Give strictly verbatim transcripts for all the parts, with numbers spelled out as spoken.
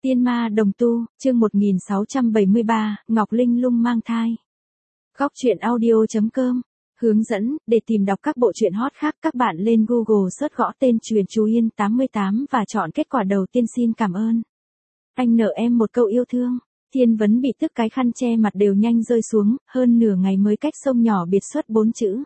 Tiên ma đồng tu, chương một nghìn sáu trăm bảy mươi ba, Ngọc Linh Lung mang thai. Góc truyện audio chấm com. Hướng dẫn, để tìm đọc các bộ truyện hot khác các bạn lên Google search gõ tên Truyền Chú Yên tám mươi tám và chọn kết quả đầu tiên. Xin cảm ơn. Anh nợ em một câu yêu thương. Thiên Vấn bị tức cái khăn che mặt đều nhanh rơi xuống, hơn nửa ngày mới cách sông nhỏ biệt xuất bốn chữ.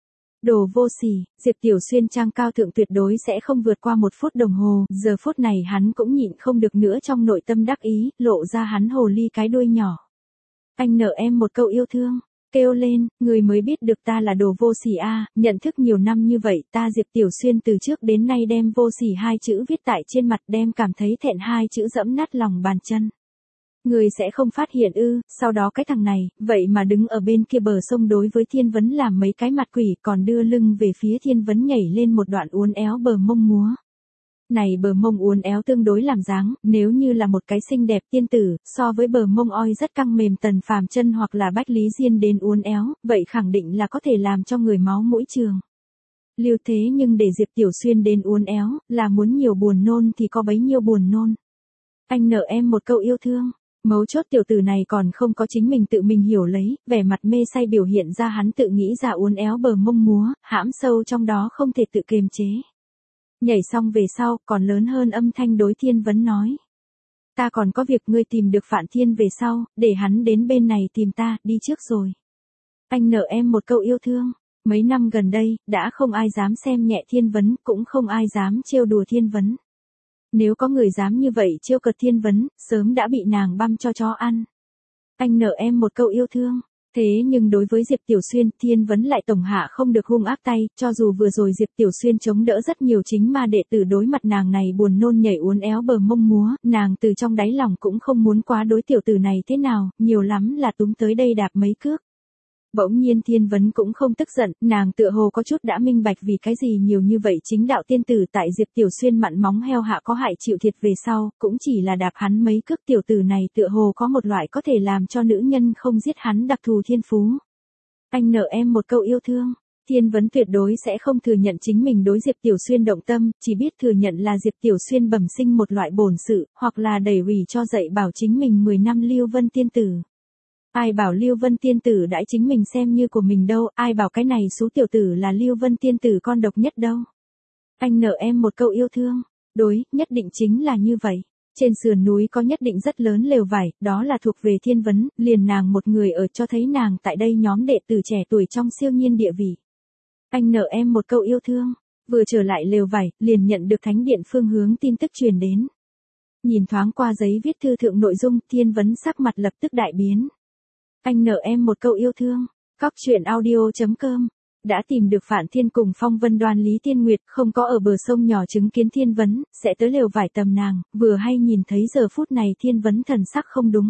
Đồ vô sỉ, Diệp Tiểu Xuyên trang cao thượng tuyệt đối sẽ không vượt qua một phút đồng hồ, giờ phút này hắn cũng nhịn không được nữa trong nội tâm đắc ý, lộ ra hắn hồ ly cái đuôi nhỏ. Anh nợ em một câu yêu thương, kêu lên, người mới biết được ta là đồ vô sỉ a, nhận thức nhiều năm như vậy, ta Diệp Tiểu Xuyên từ trước đến nay đem vô sỉ hai chữ viết tại trên mặt, đem cảm thấy thẹn hai chữ dẫm nát lòng bàn chân. Người sẽ không phát hiện ư? Sau đó cái thằng này, vậy mà đứng ở bên kia bờ sông đối với Thiên Vấn làm mấy cái mặt quỷ, còn đưa lưng về phía Thiên Vấn nhảy lên một đoạn uốn éo bờ mông múa. Này bờ mông uốn éo tương đối làm dáng, nếu như là một cái xinh đẹp tiên tử, so với bờ mông oi rất căng mềm Tần Phàm Chân hoặc là Bách Lý Diên đến uốn éo, vậy khẳng định là có thể làm cho người máu mũi trường. Lưu thế nhưng để Diệp Tiểu Xuyên đến uốn éo, là muốn nhiều buồn nôn thì có bấy nhiêu buồn nôn. Anh nợ em một câu yêu thương. Mấu chốt tiểu tử này còn không có chính mình tự mình hiểu lấy, vẻ mặt mê say biểu hiện ra hắn tự nghĩ ra uốn éo bờ mông múa, hãm sâu trong đó không thể tự kiềm chế. Nhảy xong về sau, còn lớn hơn âm thanh đối Thiên Vấn nói. Ta còn có việc, ngươi tìm được Phạn Thiên về sau, để hắn đến bên này tìm ta, đi trước rồi. Anh nợ em một câu yêu thương. Mấy năm gần đây, đã không ai dám xem nhẹ Thiên Vấn, cũng không ai dám trêu đùa Thiên Vấn. Nếu có người dám như vậy trêu cợt Thiên Vấn, sớm đã bị nàng băm cho chó ăn. Anh nợ em một câu yêu thương. Thế nhưng đối với Diệp Tiểu Xuyên, Thiên Vấn lại tổng hạ không được hung ác tay, cho dù vừa rồi Diệp Tiểu Xuyên chống đỡ rất nhiều chính ma đệ tử đối mặt nàng này buồn nôn nhảy uốn éo bờ mông múa, nàng từ trong đáy lòng cũng không muốn quá đối tiểu tử này thế nào, nhiều lắm là túm tới đây đạp mấy cước. Bỗng nhiên Thiên Vấn cũng không tức giận, nàng tựa hồ có chút đã minh bạch vì cái gì nhiều như vậy chính đạo tiên tử tại Diệp Tiểu Xuyên mặn móng heo hạ có hại chịu thiệt về sau, cũng chỉ là đạp hắn mấy cước. Tiểu tử này tựa hồ có một loại có thể làm cho nữ nhân không giết hắn đặc thù thiên phú. Anh nợ em một câu yêu thương. Thiên Vấn tuyệt đối sẽ không thừa nhận chính mình đối Diệp Tiểu Xuyên động tâm, chỉ biết thừa nhận là Diệp Tiểu Xuyên bẩm sinh một loại bổn sự, hoặc là đẩy rỉ cho dạy bảo chính mình mười năm Lưu Vân tiên tử. Ai bảo Lưu Vân tiên tử đãi chính mình xem như của mình đâu, ai bảo cái này xú tiểu tử là Lưu Vân tiên tử con độc nhất đâu. Anh nợ em một câu yêu thương. Đối, nhất định chính là như vậy. Trên sườn núi có nhất định rất lớn lều vải, đó là thuộc về Thiên Vấn, liền nàng một người ở cho thấy nàng tại đây nhóm đệ tử trẻ tuổi trong siêu nhiên địa vị. Anh nợ em một câu yêu thương. Vừa trở lại lều vải, liền nhận được thánh điện phương hướng tin tức truyền đến. Nhìn thoáng qua giấy viết thư thượng nội dung, Thiên Vấn sắc mặt lập tức đại biến. Anh nợ em một câu yêu thương. Góc truyện audio chấm com. Đã tìm được Phạn Thiên cùng Phong Vân Đoan Lý Tiên Nguyệt, không có ở bờ sông nhỏ chứng kiến Thiên Vấn, sẽ tới lều vải tầm nàng, vừa hay nhìn thấy giờ phút này Thiên Vấn thần sắc không đúng.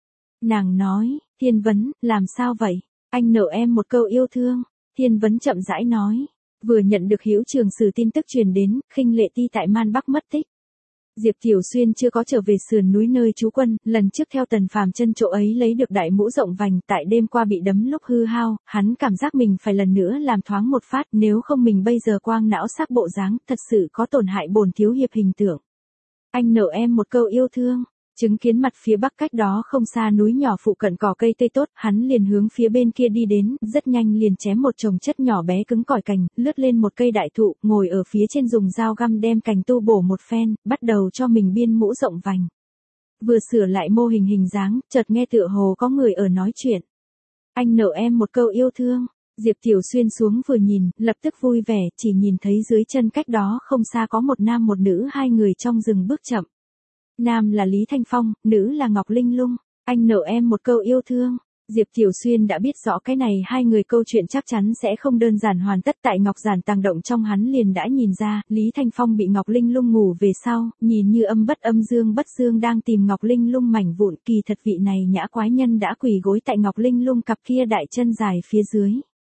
Nàng nói, Thiên Vấn, làm sao vậy? Anh nợ em một câu yêu thương. Thiên Vấn chậm rãi nói, vừa nhận được Hữu Trường Sử tin tức truyền đến, Khinh Lệ Ti tại Man Bắc mất tích. Diệp Tiểu Xuyên chưa có trở về sườn núi nơi trú quân, lần trước theo Tần Phàm Chân chỗ ấy lấy được đại mũ rộng vành, tại đêm qua bị đấm lúc hư hao, hắn cảm giác mình phải lần nữa làm thoáng một phát, nếu không mình bây giờ quang não sắc bộ dáng, thật sự có tổn hại bổn thiếu hiệp hình tượng. Anh nợ em một câu yêu thương. Chứng kiến mặt phía bắc cách đó không xa núi nhỏ phụ cận cỏ cây tây tốt, hắn liền hướng phía bên kia đi đến, rất nhanh liền chém một chồng chất nhỏ bé cứng cỏi cành, lướt lên một cây đại thụ, ngồi ở phía trên dùng dao găm đem cành tu bổ một phen, bắt đầu cho mình biên mũ rộng vành. Vừa sửa lại mô hình hình dáng, chợt nghe tựa hồ có người ở nói chuyện. Anh nợ em một câu yêu thương. Diệp Tiểu Xuyên xuống vừa nhìn, lập tức vui vẻ, chỉ nhìn thấy dưới chân cách đó không xa có một nam một nữ hai người trong rừng bước chậm. Nam là Lý Thanh Phong, nữ là Ngọc Linh Lung. Anh nợ em một câu yêu thương. Diệp Tiểu Xuyên đã biết rõ cái này hai người câu chuyện chắc chắn sẽ không đơn giản hoàn tất, tại Ngọc Giản tàng động trong hắn liền đã nhìn ra, Lý Thanh Phong bị Ngọc Linh Lung ngủ về sau, nhìn như âm bất âm dương bất dương đang tìm Ngọc Linh Lung mảnh vụn, kỳ thật vị này nhã quái nhân đã quỳ gối tại Ngọc Linh Lung cặp kia đại chân dài phía dưới.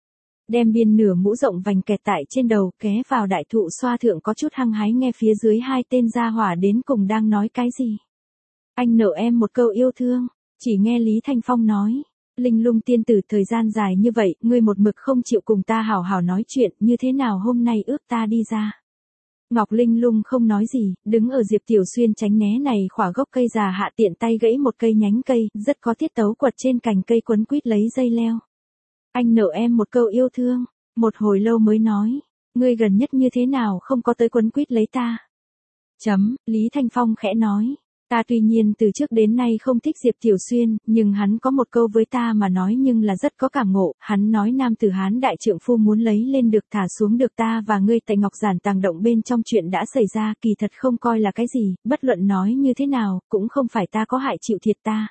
Đem biên nửa mũ rộng vành kẹt tại trên đầu, ké vào đại thụ xoa thượng có chút hăng hái nghe phía dưới hai tên gia hỏa đến cùng đang nói cái gì. Anh nợ em một câu yêu thương. Chỉ nghe Lý Thanh Phong nói, Linh Lung tiên tử thời gian dài như vậy, ngươi một mực không chịu cùng ta hảo hảo nói chuyện, như thế nào hôm nay ước ta đi ra. Ngọc Linh Lung không nói gì, đứng ở Diệp Tiểu Xuyên tránh né này khỏa gốc cây già hạ tiện tay gãy một cây nhánh cây, rất có tiết tấu quật trên cành cây quấn quýt lấy dây leo. Anh nợ em một câu yêu thương, một hồi lâu mới nói, ngươi gần nhất như thế nào không có tới quấn quýt lấy ta. Chấm, Lý Thanh Phong khẽ nói. Ta tuy nhiên từ trước đến nay không thích Diệp Tiểu Xuyên, nhưng hắn có một câu với ta mà nói nhưng là rất có cảm ngộ, hắn nói nam tử Hán đại trượng phu muốn lấy lên được thả xuống được ta và ngươi tại Ngọc Giản tàng động bên trong chuyện đã xảy ra kỳ thật không coi là cái gì, bất luận nói như thế nào, cũng không phải ta có hại chịu thiệt ta.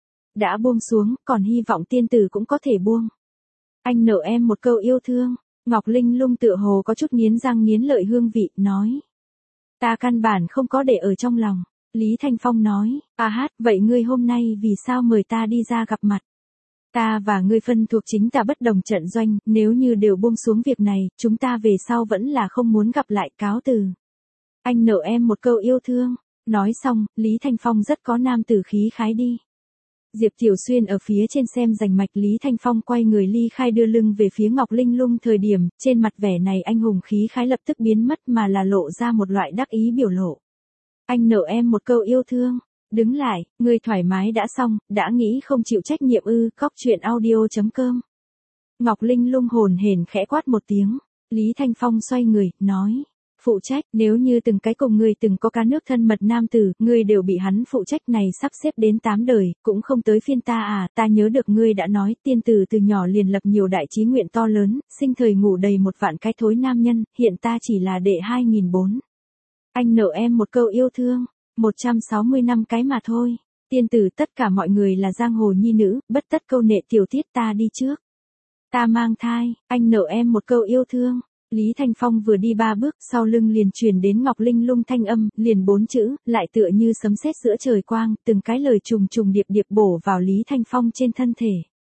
Đã buông xuống, còn hy vọng tiên tử cũng có thể buông. Anh nợ em một câu yêu thương, Ngọc Linh Lung tựa hồ có chút nghiến răng nghiến lợi hương vị, nói. Ta căn bản không có để ở trong lòng. Lý Thanh Phong nói, à hát, vậy ngươi hôm nay vì sao mời ta đi ra gặp mặt? Ta và ngươi phân thuộc chính ta bất đồng trận doanh, nếu như đều buông xuống việc này, chúng ta về sau vẫn là không muốn gặp lại, cáo từ. Anh nợ em một câu yêu thương. Nói xong, Lý Thanh Phong rất có nam tử khí khái đi. Diệp Tiểu Xuyên ở phía trên xem rành mạch, Lý Thanh Phong quay người ly khai đưa lưng về phía Ngọc Linh Lung thời điểm, trên mặt vẻ này anh hùng khí khái lập tức biến mất mà là lộ ra một loại đắc ý biểu lộ. Anh nợ em một câu yêu thương, đứng lại, ngươi thoải mái đã xong, đã nghĩ không chịu trách nhiệm ư, cóc truyện audio chấm com. Ngọc Linh Lung hồn hển khẽ quát một tiếng, Lý Thanh Phong xoay người, nói. Phụ trách, nếu như từng cái cùng ngươi từng có cá nước thân mật nam tử, ngươi đều bị hắn phụ trách này sắp xếp đến tám đời, cũng không tới phiên ta à, ta nhớ được ngươi đã nói, tiên tử từ nhỏ liền lập nhiều đại chí nguyện to lớn, sinh thời ngủ đầy một vạn cái thối nam nhân, hiện ta chỉ là đệ hai nghìn bốn. Anh nợ em một câu yêu thương, một trăm sáu mươi năm cái mà thôi, tiên tử tất cả mọi người là giang hồ nhi nữ, bất tất câu nệ tiểu tiết ta đi trước. Ta mang thai, anh nợ em một câu yêu thương. Lý Thanh Phong vừa đi ba bước, sau lưng liền truyền đến Ngọc Linh Lung thanh âm, liền bốn chữ, lại tựa như sấm sét giữa trời quang, từng cái lời trùng trùng điệp điệp bổ vào Lý Thanh Phong trên thân thể.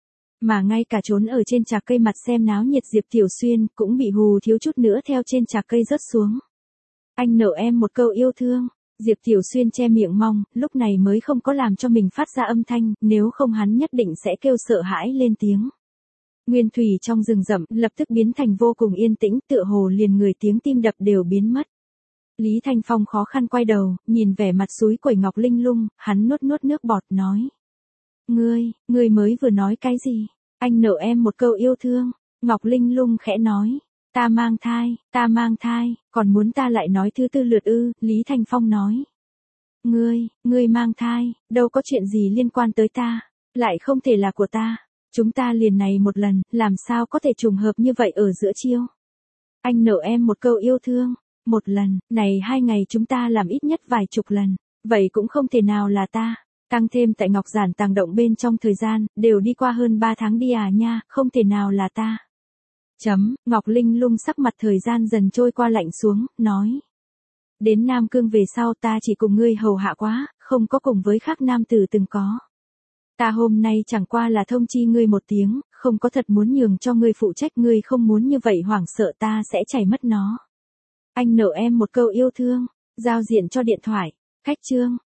Mà ngay cả trốn ở trên trạc cây mặt xem náo nhiệt Diệp Tiểu Xuyên, cũng bị hù thiếu chút nữa theo trên trạc cây rớt xuống. Anh nợ em một câu yêu thương, Diệp Tiểu Xuyên che miệng mong, lúc này mới không có làm cho mình phát ra âm thanh, nếu không hắn nhất định sẽ kêu sợ hãi lên tiếng. Nguyên thủy trong rừng rậm, lập tức biến thành vô cùng yên tĩnh, tựa hồ liền người tiếng tim đập đều biến mất. Lý Thanh Phong khó khăn quay đầu, nhìn vẻ mặt súi quẩy Ngọc Linh Lung, hắn nuốt nuốt nước bọt nói. Ngươi, ngươi mới vừa nói cái gì? Anh nợ em một câu yêu thương. Ngọc Linh Lung khẽ nói. Ta mang thai, ta mang thai, còn muốn ta lại nói thứ tư lượt ư, Lý Thanh Phong nói. Ngươi, ngươi mang thai, đâu có chuyện gì liên quan tới ta, lại không thể là của ta. Chúng ta liền này một lần, làm sao có thể trùng hợp như vậy ở giữa chiêu. Anh nợ em một câu yêu thương, một lần, này hai ngày chúng ta làm ít nhất vài chục lần, vậy cũng không thể nào là ta. Tăng thêm tại Ngọc Giản tàng động bên trong thời gian, đều đi qua hơn ba tháng đi à nha, không thể nào là ta. Chấm, Ngọc Linh Lung sắc mặt thời gian dần trôi qua lạnh xuống, nói. Đến Nam Cương về sau ta chỉ cùng ngươi hầu hạ quá, không có cùng với khác nam tử từng có. Ta hôm nay chẳng qua là thông chi ngươi một tiếng, không có thật muốn nhường cho ngươi phụ trách, ngươi không muốn như vậy hoảng sợ ta sẽ chảy mất nó. Anh nợ em một câu yêu thương, giao diện cho điện thoại, khách chương.